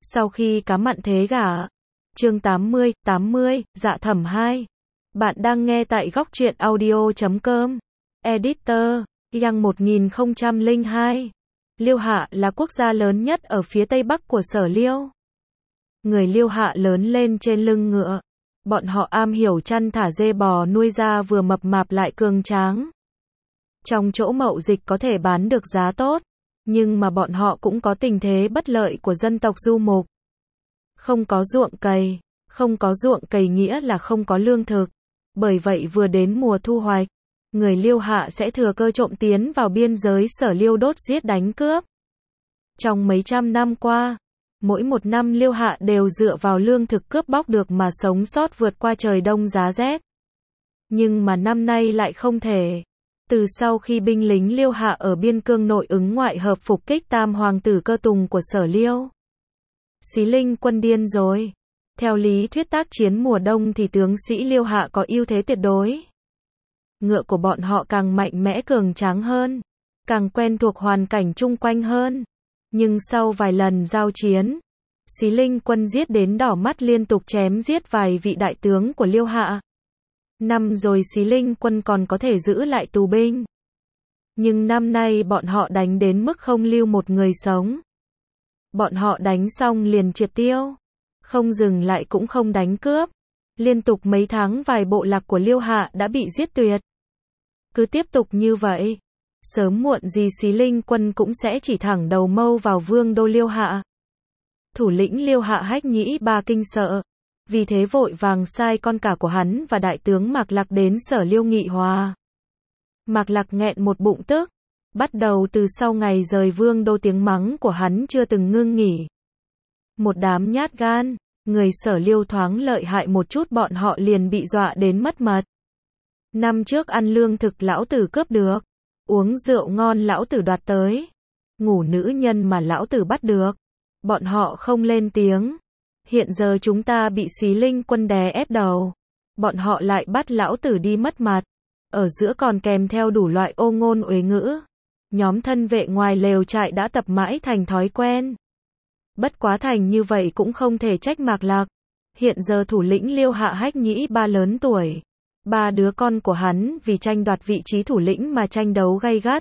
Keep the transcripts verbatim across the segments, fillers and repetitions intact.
Sau khi cá mặn thế gả. Chương tám mươi, tám mươi, Dạ Thẩm hai. Bạn đang nghe tại góc truyện audio chấm com. Editor, Yang một nghìn không trăm lẻ hai. Liêu Hạ là quốc gia lớn nhất ở phía tây bắc của Sở Liêu. Người Liêu Hạ lớn lên trên lưng ngựa. Bọn họ am hiểu chăn thả dê bò nuôi ra vừa mập mạp lại cường tráng. Trong chỗ mậu dịch có thể bán được giá tốt, nhưng mà bọn họ cũng có tình thế bất lợi của dân tộc du mục. Không có ruộng cày, không có ruộng cày nghĩa là không có lương thực. Bởi vậy vừa đến mùa thu hoạch, người Liêu Hạ sẽ thừa cơ trộm tiến vào biên giới Sở Liêu đốt giết đánh cướp. Trong mấy trăm năm qua, mỗi một năm Liêu Hạ đều dựa vào lương thực cướp bóc được mà sống sót vượt qua trời đông giá rét. Nhưng mà năm nay lại không thể. Từ sau khi binh lính Liêu Hạ ở biên cương nội ứng ngoại hợp phục kích tam hoàng tử Cơ Tùng của Sở Liêu, Xí Linh quân điên rồi. Theo lý thuyết tác chiến mùa đông thì tướng sĩ Liêu Hạ có ưu thế tuyệt đối. Ngựa của bọn họ càng mạnh mẽ cường tráng hơn, càng quen thuộc hoàn cảnh chung quanh hơn. Nhưng sau vài lần giao chiến, Xí Linh quân giết đến đỏ mắt liên tục chém giết vài vị đại tướng của Liêu Hạ. Năm rồi Xí Linh quân còn có thể giữ lại tù binh. Nhưng năm nay bọn họ đánh đến mức không lưu một người sống. Bọn họ đánh xong liền triệt tiêu. Không dừng lại cũng không đánh cướp. Liên tục mấy tháng vài bộ lạc của Liêu Hạ đã bị giết tuyệt. Cứ tiếp tục như vậy, sớm muộn gì Xí Linh quân cũng sẽ chỉ thẳng đầu mâu vào vương đô Liêu Hạ. Thủ lĩnh Liêu Hạ Hách Nhĩ Ba kinh sợ. Vì thế vội vàng sai con cả của hắn và đại tướng Mạc Lạc đến Sở Liêu nghị hòa. Mạc Lạc nghẹn một bụng tức. Bắt đầu từ sau ngày rời vương đô tiếng mắng của hắn chưa từng ngưng nghỉ. Một đám nhát gan, người Sở Liêu thoáng lợi hại một chút bọn họ liền bị dọa đến mất mật. Năm trước ăn lương thực lão tử cướp được, uống rượu ngon lão tử đoạt tới, ngủ nữ nhân mà lão tử bắt được. Bọn họ không lên tiếng. Hiện giờ chúng ta bị Xí Linh quân đè ép đầu. Bọn họ lại bắt lão tử đi mất mặt. Ở giữa còn kèm theo đủ loại ô ngôn uế ngữ. Nhóm thân vệ ngoài lều trại đã tập mãi thành thói quen. Bất quá thành như vậy cũng không thể trách Mạc Lạc. Hiện giờ thủ lĩnh Liêu Hạ Hách Nhĩ Ba lớn tuổi. Ba đứa con của hắn vì tranh đoạt vị trí thủ lĩnh mà tranh đấu gay gắt.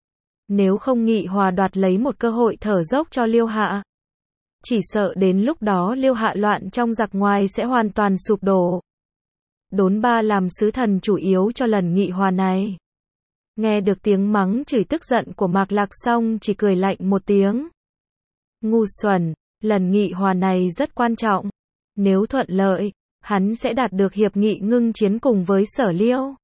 Nếu không nghị hòa đoạt lấy một cơ hội thở dốc cho Liêu Hạ, chỉ sợ đến lúc đó Liêu Hạ loạn trong giặc ngoài sẽ hoàn toàn sụp đổ. Đốn Ba làm sứ thần chủ yếu cho lần nghị hòa này. Nghe được tiếng mắng chửi tức giận của Mạc Lạc xong chỉ cười lạnh một tiếng. Ngu xuẩn, lần nghị hòa này rất quan trọng. Nếu thuận lợi, hắn sẽ đạt được hiệp nghị ngưng chiến cùng với Sở Liêu.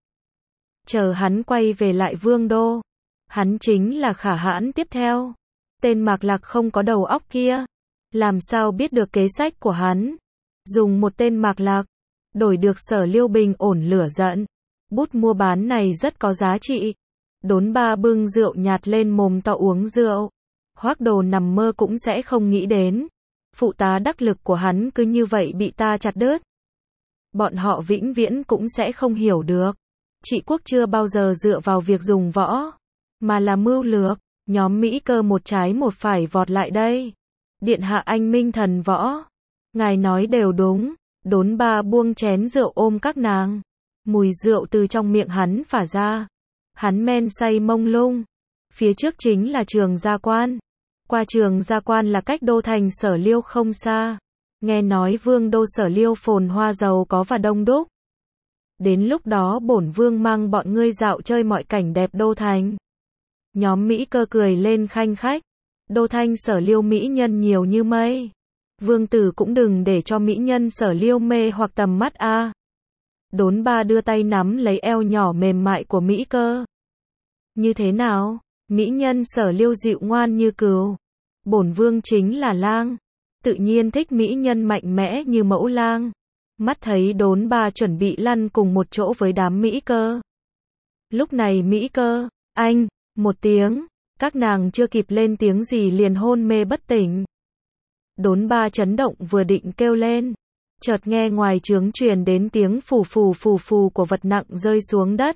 Chờ hắn quay về lại vương đô, hắn chính là Khả Hãn tiếp theo. Tên Mạc Lạc không có đầu óc kia, làm sao biết được kế sách của hắn. Dùng một tên Mạc Lạc, đổi được Sở Liêu bình ổn lửa giận. Bút mua bán này rất có giá trị. Đốn Ba bưng rượu nhạt lên mồm to uống rượu. Hoắc Đồ nằm mơ cũng sẽ không nghĩ đến. Phụ tá đắc lực của hắn cứ như vậy bị ta chặt đứt. Bọn họ vĩnh viễn cũng sẽ không hiểu được. Trị quốc chưa bao giờ dựa vào việc dùng võ, mà là mưu lược. Nhóm Mỹ Cơ một trái một phải vọt lại đây. Điện hạ anh minh thần võ. Ngài nói đều đúng. Đốn Ba buông chén rượu ôm các nàng. Mùi rượu từ trong miệng hắn phả ra. Hắn men say mông lung. Phía trước chính là Trường Gia Quan. Qua Trường Gia Quan là cách đô thành Sở Liêu không xa. Nghe nói vương đô Sở Liêu phồn hoa giàu có và đông đúc. Đến lúc đó bổn vương mang bọn ngươi dạo chơi mọi cảnh đẹp đô thành. Nhóm Mỹ Cơ cười lên khanh khách. Đô thành Sở Liêu mỹ nhân nhiều như mây. Vương tử cũng đừng để cho mỹ nhân Sở Liêu mê hoặc tầm mắt a. À. Đốn Ba đưa tay nắm lấy eo nhỏ mềm mại của Mỹ Cơ. Như thế nào? Mỹ nhân Sở Liêu dịu ngoan như cừu. Bổn vương chính là lang. Tự nhiên thích mỹ nhân mạnh mẽ như Mẫu Lang. Mắt thấy Đốn Ba chuẩn bị lăn cùng một chỗ với đám Mỹ Cơ. Lúc này Mỹ Cơ, anh, một tiếng, các nàng chưa kịp lên tiếng gì liền hôn mê bất tỉnh. Đốn Ba chấn động vừa định kêu lên, chợt nghe ngoài trướng truyền đến tiếng phù phù phù phù của vật nặng rơi xuống đất.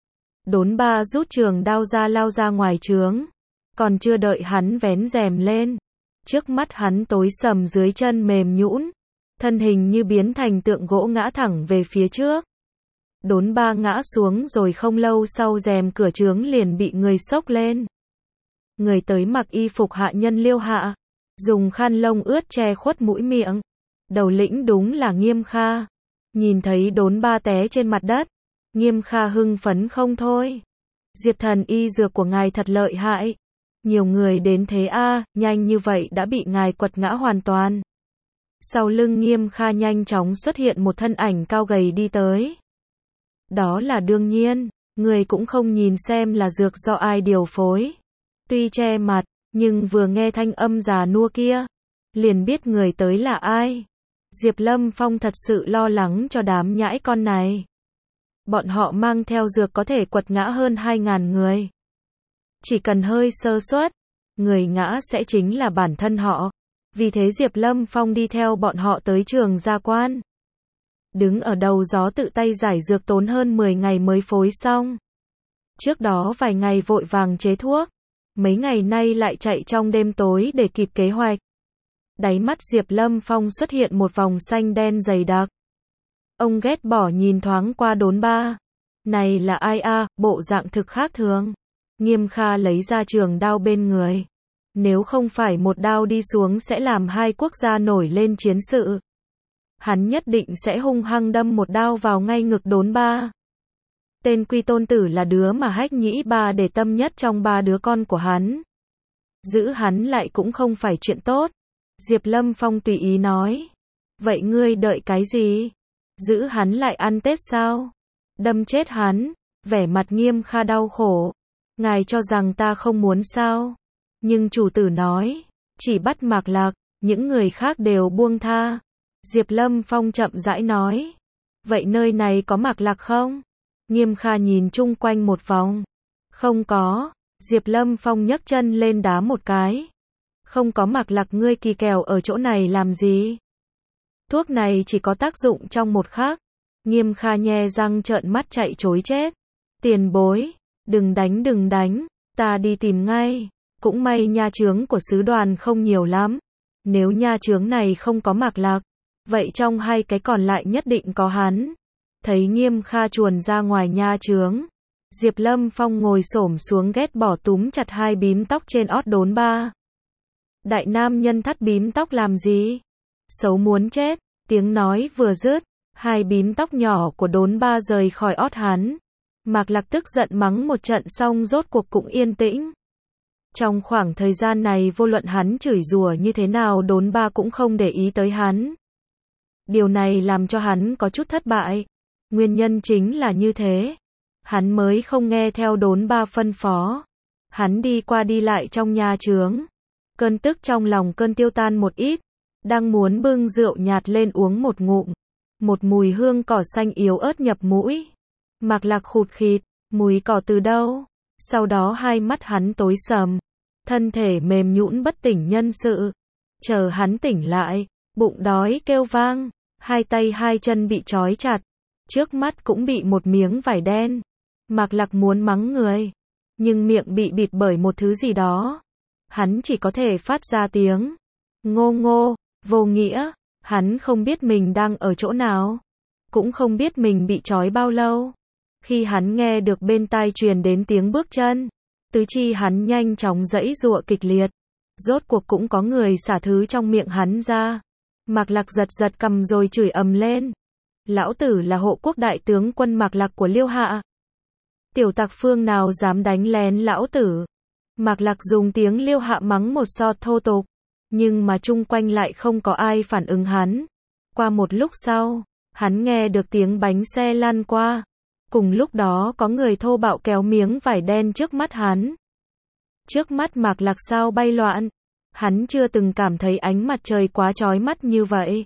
Đốn Ba rút trường đao ra lao ra ngoài trướng. Còn chưa đợi hắn vén rèm lên, Trước mắt hắn tối sầm, dưới chân mềm nhũn, thân hình như biến thành tượng gỗ ngã thẳng về phía trước. Đốn Ba ngã xuống rồi không lâu sau rèm cửa trướng liền bị người xốc lên. Người tới mặc y phục hạ nhân Liêu Hạ, dùng khăn lông ướt che khuất mũi miệng. Đầu lĩnh đúng là Nghiêm Kha. Nhìn thấy Đốn Ba té trên mặt đất, Nghiêm Kha hưng phấn không thôi. Diệp thần, y dược của ngài thật lợi hại. Nhiều người đến thế a, à, nhanh như vậy đã bị ngài quật ngã hoàn toàn. Sau lưng Nghiêm Kha nhanh chóng xuất hiện một thân ảnh cao gầy đi tới. Đó là đương nhiên, người cũng không nhìn xem là dược do ai điều phối. Tuy che mặt, nhưng vừa nghe thanh âm già nua kia, liền biết người tới là ai. Diệp Lâm Phong thật sự lo lắng cho đám nhãi con này. Bọn họ mang theo dược có thể quật ngã hơn hai ngàn người. Chỉ cần hơi sơ suất, người ngã sẽ chính là bản thân họ. Vì thế Diệp Lâm Phong đi theo bọn họ tới trường gia quan. Đứng ở đầu gió tự tay giải dược tốn hơn mười ngày mới phối xong. Trước đó vài ngày vội vàng chế thuốc, mấy ngày nay lại chạy trong đêm tối để kịp kế hoạch. Đáy mắt Diệp Lâm Phong xuất hiện một vòng xanh đen dày đặc. Ông ghét bỏ nhìn thoáng qua Đốn Ba. Này là ai a, à, bộ dạng thực khác thường. Nghiêm Kha lấy ra trường đao bên người. Nếu không phải một đao đi xuống sẽ làm hai quốc gia nổi lên chiến sự. Hắn nhất định sẽ hung hăng đâm một đao vào ngay ngực Đốn Ba. Tên Quy Tôn Tử là đứa mà Hách Nhĩ Ba để tâm nhất trong ba đứa con của hắn. Giữ hắn lại cũng không phải chuyện tốt. Diệp Lâm Phong tùy ý nói. Vậy ngươi đợi cái gì? Giữ hắn lại ăn Tết sao? Đâm chết hắn. Vẻ mặt Nghiêm Kha đau khổ. Ngài cho rằng ta không muốn sao? Nhưng chủ tử nói, chỉ bắt Mạc Lạc, những người khác đều buông tha. Diệp Lâm Phong chậm rãi nói. Vậy nơi này có Mạc Lạc không? Nghiêm Kha nhìn chung quanh một vòng. Không có. Diệp Lâm Phong nhấc chân lên đá một cái. Không có Mạc Lạc, ngươi kỳ kèo ở chỗ này làm gì? Thuốc này chỉ có tác dụng trong một khắc. Nghiêm Kha nhe răng trợn mắt chạy trối chết. Tiền bối, đừng đánh đừng đánh, ta đi tìm ngay. Cũng may nha chướng của sứ đoàn không nhiều lắm. Nếu nha chướng này không có Mạc Lạc, vậy trong hai cái còn lại nhất định có hắn. Thấy Nghiêm Kha chuồn ra ngoài nha chướng, Diệp Lâm Phong ngồi xổm xuống ghét bỏ túm chặt hai bím tóc trên ót Đốn Ba. Đại nam nhân thắt bím tóc làm gì? Xấu muốn chết. Tiếng nói vừa dứt, hai bím tóc nhỏ của Đốn Ba rời khỏi ót hắn. Mạc Lạc tức giận mắng một trận xong rốt cuộc cũng yên tĩnh. Trong khoảng thời gian này vô luận hắn chửi rủa như thế nào Đốn Ba cũng không để ý tới hắn. Điều này làm cho hắn có chút thất bại. Nguyên nhân chính là như thế. Hắn mới không nghe theo Đốn Ba phân phó. Hắn đi qua đi lại trong nha chướng. Cơn tức trong lòng cơn tiêu tan một ít. Đang muốn bưng rượu nhạt lên uống một ngụm. Một mùi hương cỏ xanh yếu ớt nhập mũi. Mạc Lạc khụt khịt. Mùi cỏ từ đâu? Sau đó hai mắt hắn tối sầm. Thân thể mềm nhũn bất tỉnh nhân sự. Chờ hắn tỉnh lại, bụng đói kêu vang. Hai tay hai chân bị trói chặt. Trước mắt cũng bị một miếng vải đen. Mạc Lạc muốn mắng người. Nhưng miệng bị bịt bởi một thứ gì đó. Hắn chỉ có thể phát ra tiếng. Ngô ngô, vô nghĩa. Hắn không biết mình đang ở chỗ nào. Cũng không biết mình bị trói bao lâu. Khi hắn nghe được bên tai truyền đến tiếng bước chân, tứ chi hắn nhanh chóng giãy giụa kịch liệt. Rốt cuộc cũng có người xả thứ trong miệng hắn ra. Mạc Lạc giật giật cầm rồi chửi ầm lên. Lão tử là hộ quốc đại tướng quân Mạc Lạc của Liêu Hạ. Tiểu tặc phương nào dám đánh lén lão tử. Mạc Lạc dùng tiếng Liêu Hạ mắng một sọt thô tục. Nhưng mà chung quanh lại không có ai phản ứng hắn. Qua một lúc sau, hắn nghe được tiếng bánh xe lăn qua. Cùng lúc đó có người thô bạo kéo miếng vải đen trước mắt hắn. Trước mắt Mạc Lạc sao bay loạn. Hắn chưa từng cảm thấy ánh mặt trời quá chói mắt như vậy.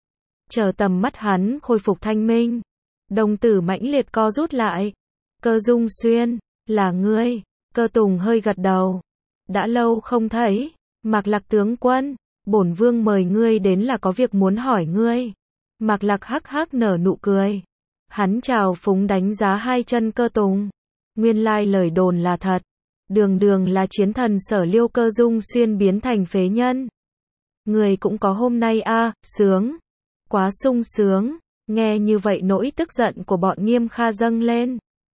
Chờ tầm mắt hắn khôi phục thanh minh. Đồng tử mãnh liệt co rút lại. Cơ Dung Xuyên, là ngươi. Cơ Tùng hơi gật đầu. Đã lâu không thấy. Mạc Lạc tướng quân, bổn vương mời ngươi đến là có việc muốn hỏi ngươi. Mạc Lạc hắc hắc nở nụ cười. Hắn chào phúng đánh giá hai chân Cơ Tùng. Nguyên lai lời đồn là thật. Đường đường là chiến thần Sở Liêu Cơ Dung Xuyên biến thành phế nhân. Người cũng có hôm nay a, à, sướng. Quá sung sướng. Nghe như vậy nỗi tức giận của bọn Nghiêm Kha dâng lên.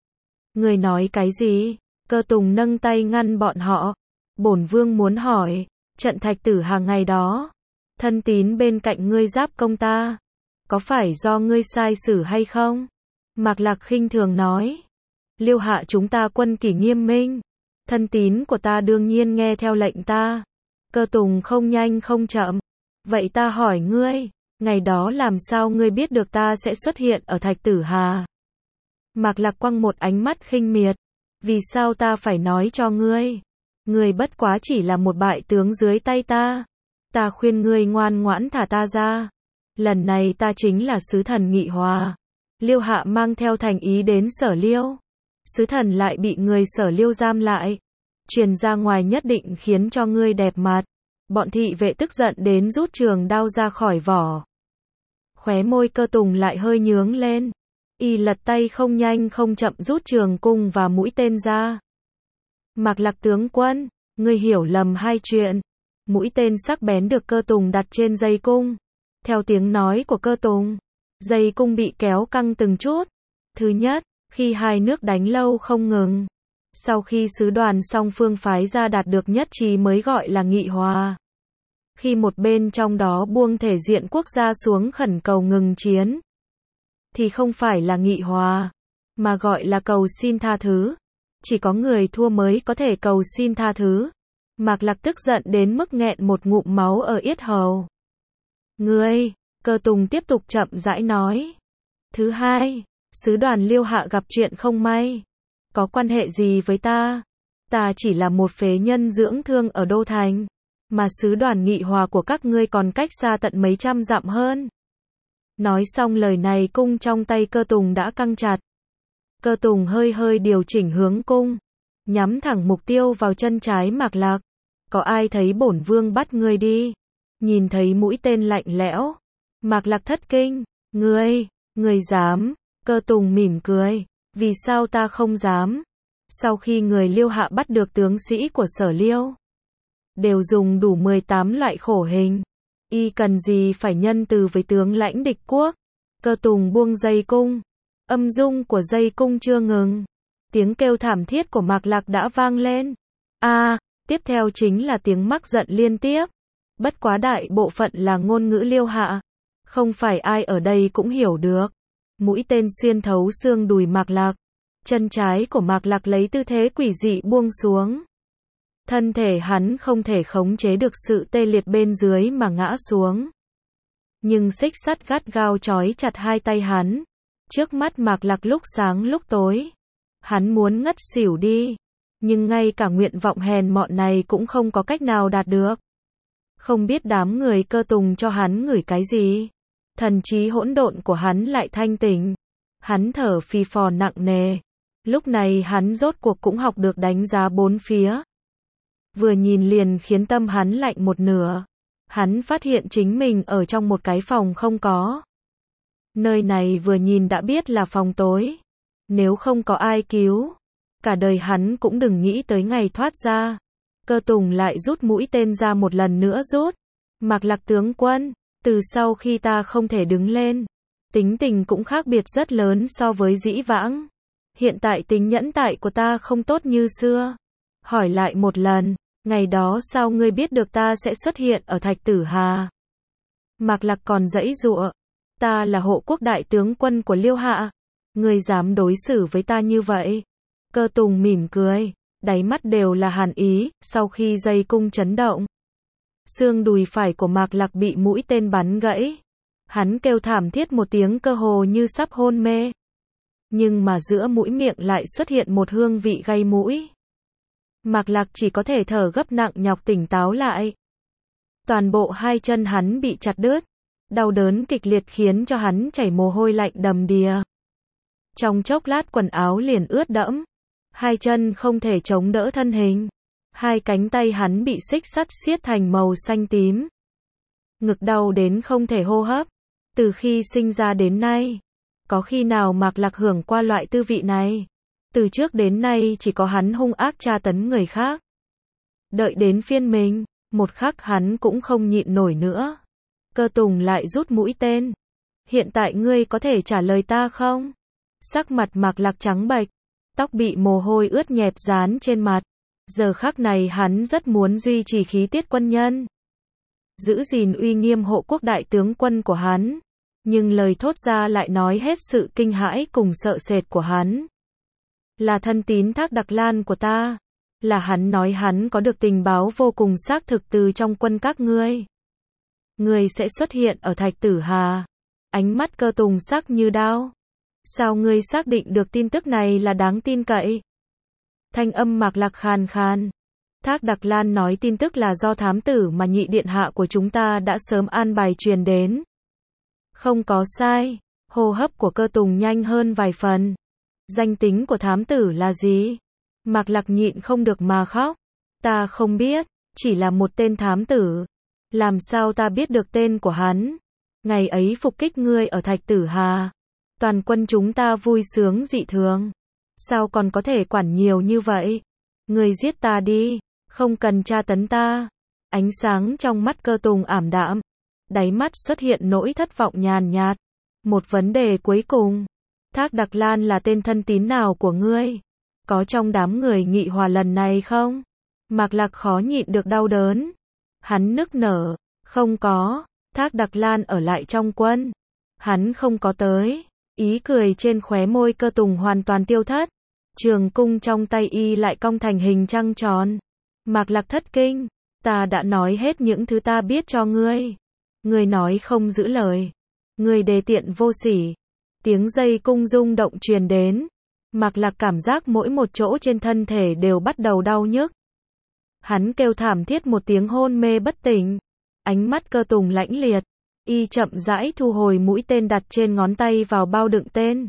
Người nói cái gì? Cơ Tùng nâng tay ngăn bọn họ. Bổn vương muốn hỏi, trận Thạch Tử Hà ngày đó, thân tín bên cạnh ngươi giáp công ta, có phải do ngươi sai xử hay không? Mạc Lạc khinh thường nói. Liêu hạ chúng ta quân kỷ nghiêm minh, thân tín của ta đương nhiên nghe theo lệnh ta. Cơ Tùng không nhanh không chậm. Vậy ta hỏi ngươi, ngày đó làm sao ngươi biết được ta sẽ xuất hiện ở Thạch Tử Hà? Mạc Lạc quăng một ánh mắt khinh miệt. Vì sao ta phải nói cho ngươi? Ngươi bất quá chỉ là một bại tướng dưới tay ta. Ta khuyên ngươi ngoan ngoãn thả ta ra. Lần này ta chính là sứ thần Nghị Hòa. Liêu hạ mang theo thành ý đến Sở Liêu. Sứ thần lại bị người Sở Liêu giam lại. Truyền ra ngoài nhất định khiến cho ngươi đẹp mặt. Bọn thị vệ tức giận đến rút trường đao ra khỏi vỏ. Khóe môi Cơ Tùng lại hơi nhướng lên. Y lật tay không nhanh không chậm rút trường cung và mũi tên ra. Mạc Lạc tướng quân, ngươi hiểu lầm hai chuyện. Mũi tên sắc bén được Cơ Tùng đặt trên dây cung. Theo tiếng nói của Cơ Tùng, dây cung bị kéo căng từng chút. Thứ nhất, khi hai nước đánh lâu không ngừng. Sau khi sứ đoàn song phương phái ra đạt được nhất trí mới gọi là nghị hòa. Khi một bên trong đó buông thể diện quốc gia xuống khẩn cầu ngừng chiến, thì không phải là nghị hòa, mà gọi là cầu xin tha thứ. Chỉ có người thua mới có thể cầu xin tha thứ. Mạc Lạc tức giận đến mức nghẹn một ngụm máu ở yết hầu. Ngươi, Cơ Tùng tiếp tục chậm rãi nói. Thứ hai, sứ đoàn Liêu hạ gặp chuyện không may. Có quan hệ gì với ta? Ta chỉ là một phế nhân dưỡng thương ở Đô Thành. Mà sứ đoàn Nghị Hòa của các ngươi còn cách xa tận mấy trăm dặm hơn. Nói xong lời này cung trong tay Cơ Tùng đã căng chặt. Cơ Tùng hơi hơi điều chỉnh hướng cung, nhắm thẳng mục tiêu vào chân trái Mạc Lạc. Có ai thấy bổn vương bắt ngươi đi? Nhìn thấy mũi tên lạnh lẽo, Mạc Lạc thất kinh. Ngươi, ngươi dám? Cơ Tùng mỉm cười. Vì sao ta không dám? Sau khi người Liêu hạ bắt được tướng sĩ của Sở Liêu, đều dùng đủ mười tám loại khổ hình. Y cần gì phải nhân từ với tướng lãnh địch quốc? Cơ Tùng buông dây cung. Âm dung của dây cung chưa ngừng. Tiếng kêu thảm thiết của Mạc Lạc đã vang lên. A, à, tiếp theo chính là tiếng mắc giận liên tiếp. Bất quá đại bộ phận là ngôn ngữ Liêu hạ. Không phải ai ở đây cũng hiểu được. Mũi tên xuyên thấu xương đùi Mạc Lạc. Chân trái của Mạc Lạc lấy tư thế quỷ dị buông xuống. Thân thể hắn không thể khống chế được sự tê liệt bên dưới mà ngã xuống. Nhưng xích sắt gắt gao trói chặt hai tay hắn. Trước mắt Mạc Lạc lúc sáng lúc tối. Hắn muốn ngất xỉu đi. Nhưng ngay cả nguyện vọng hèn mọn này cũng không có cách nào đạt được. Không biết đám người Cơ Tùng cho hắn ngửi cái gì. Thần trí hỗn độn của hắn lại thanh tỉnh. Hắn thở phì phò nặng nề. Lúc này hắn rốt cuộc cũng học được đánh giá bốn phía. Vừa nhìn liền khiến tâm hắn lạnh một nửa. Hắn phát hiện chính mình ở trong một cái phòng không có. Nơi này vừa nhìn đã biết là phòng tối. Nếu không có ai cứu, cả đời hắn cũng đừng nghĩ tới ngày thoát ra. Cơ Tùng lại rút mũi tên ra một lần nữa rút. Mạc Lạc tướng quân, từ sau khi ta không thể đứng lên, tính tình cũng khác biệt rất lớn so với dĩ vãng. Hiện tại tính nhẫn tại của ta không tốt như xưa. Hỏi lại một lần, ngày đó sao ngươi biết được ta sẽ xuất hiện ở Thạch Tử Hà? Mạc Lạc còn giãy giụa. Ta là hộ quốc đại tướng quân của Liêu hạ. Ngươi dám đối xử với ta như vậy? Cơ Tùng mỉm cười, đáy mắt đều là hàn ý. Sau khi dây cung chấn động, xương đùi phải của Mạc Lạc bị mũi tên bắn gãy. Hắn kêu thảm thiết một tiếng cơ hồ như sắp hôn mê. Nhưng mà giữa mũi miệng lại xuất hiện một hương vị gây mũi. Mạc Lạc chỉ có thể thở gấp nặng nhọc tỉnh táo lại. Toàn bộ hai chân hắn bị chặt đứt. Đau đớn kịch liệt khiến cho hắn chảy mồ hôi lạnh đầm đìa. Trong chốc lát quần áo liền ướt đẫm. Hai chân không thể chống đỡ thân hình. Hai cánh tay hắn bị xích sắt siết thành màu xanh tím. Ngực đau đến không thể hô hấp. Từ khi sinh ra đến nay, có khi nào Mạc Lạc hưởng qua loại tư vị này? Từ trước đến nay chỉ có hắn hung ác tra tấn người khác. Đợi đến phiên mình, Một khắc hắn cũng không nhịn nổi nữa. Cơ Tùng lại rút mũi tên. Hiện tại ngươi có thể trả lời ta không? Sắc mặt Mạc Lạc trắng bệch, tóc bị mồ hôi ướt nhẹp dán trên mặt. Giờ khắc này hắn rất muốn duy trì khí tiết quân nhân, giữ gìn uy nghiêm hộ quốc đại tướng quân của hắn. Nhưng lời thốt ra lại nói hết sự kinh hãi cùng sợ sệt của hắn. Là thân tín Thác Đặc Lan của ta. Là hắn nói hắn có được tình báo vô cùng xác thực từ trong quân các ngươi. Ngươi sẽ xuất hiện ở Thạch Tử Hà. Ánh mắt Cơ Tùng sắc như đao. Sao ngươi xác định được tin tức này là đáng tin cậy? Thanh âm Mạc Lạc khàn khàn. Thác Đặc Lan nói tin tức là do thám tử mà nhị điện hạ của chúng ta đã sớm an bài truyền đến. Không có sai. Hô hấp của Cơ Tùng nhanh hơn vài phần. Danh tính của thám tử là gì? Mạc Lạc nhịn không được mà khóc. Ta không biết, chỉ là một tên thám tử. Làm sao ta biết được tên của hắn? Ngày ấy phục kích ngươi ở Thạch Tử Hà. Toàn quân chúng ta vui sướng dị thường. Sao còn có thể quản nhiều như vậy? Ngươi giết ta đi, không cần tra tấn ta. Ánh sáng trong mắt Cơ Tùng ảm đạm. Đáy mắt xuất hiện nỗi thất vọng nhàn nhạt. Một vấn đề cuối cùng. Thác Đặc Lan là tên thân tín nào của ngươi? Có trong đám người nghị hòa lần này không? Mạc Lạc khó nhịn được đau đớn. Hắn nức nở. Không có. Thác Đặc Lan ở lại trong quân. Hắn không có tới. Ý cười trên khóe môi Cơ Tùng hoàn toàn tiêu thất. Trường cung trong tay y lại cong thành hình trăng tròn. Mạc Lạc thất kinh. Ta đã nói hết những thứ ta biết cho ngươi. Ngươi nói không giữ lời. Ngươi đề tiện vô sỉ. Tiếng dây cung rung động truyền đến. Mạc Lạc cảm giác mỗi một chỗ trên thân thể đều bắt đầu đau nhức. Hắn kêu thảm thiết một tiếng hôn mê bất tỉnh. Ánh mắt Cơ Tùng lãnh liệt. Y chậm rãi thu hồi mũi tên đặt trên ngón tay vào bao đựng tên.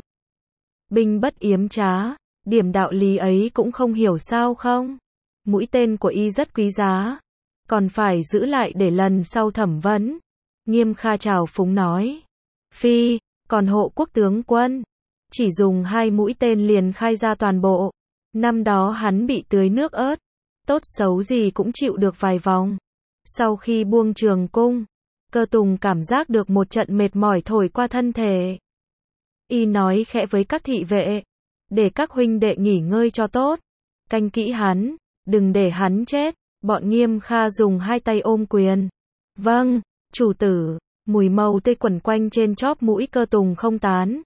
Binh bất yếm trá. Điểm đạo lý ấy cũng không hiểu sao không? Mũi tên của y rất quý giá. Còn phải giữ lại để lần sau thẩm vấn. Nghiêm Kha trào phúng nói. Phi, còn hộ quốc tướng quân. Chỉ dùng hai mũi tên liền khai ra toàn bộ. Năm đó hắn bị tưới nước ớt. Tốt xấu gì cũng chịu được vài vòng. Sau khi buông trường cung, Cơ Tùng cảm giác được một trận mệt mỏi thổi qua thân thể. Y nói khẽ với các thị vệ. Để các huynh đệ nghỉ ngơi cho tốt. Canh kỹ hắn, đừng để hắn chết. Bọn Nghiêm Kha dùng hai tay ôm quyền. Vâng, chủ tử. Mùi màu tê quẩn quanh trên chóp mũi Cơ Tùng không tán.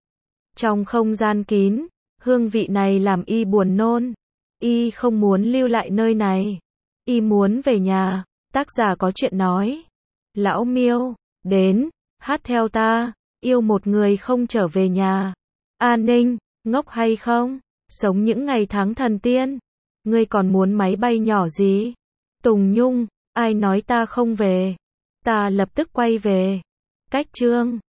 Trong không gian kín, hương vị này làm y buồn nôn. Y không muốn lưu lại nơi này. Y muốn về nhà. Tác giả có chuyện nói. Lão Miêu, đến, hát theo ta. Yêu một người không trở về nhà. An Ninh, ngốc hay không? Sống những ngày tháng thần tiên. Ngươi còn muốn máy bay nhỏ gì? Tùng Nhung, ai nói ta không về? Ta lập tức quay về. Cách chương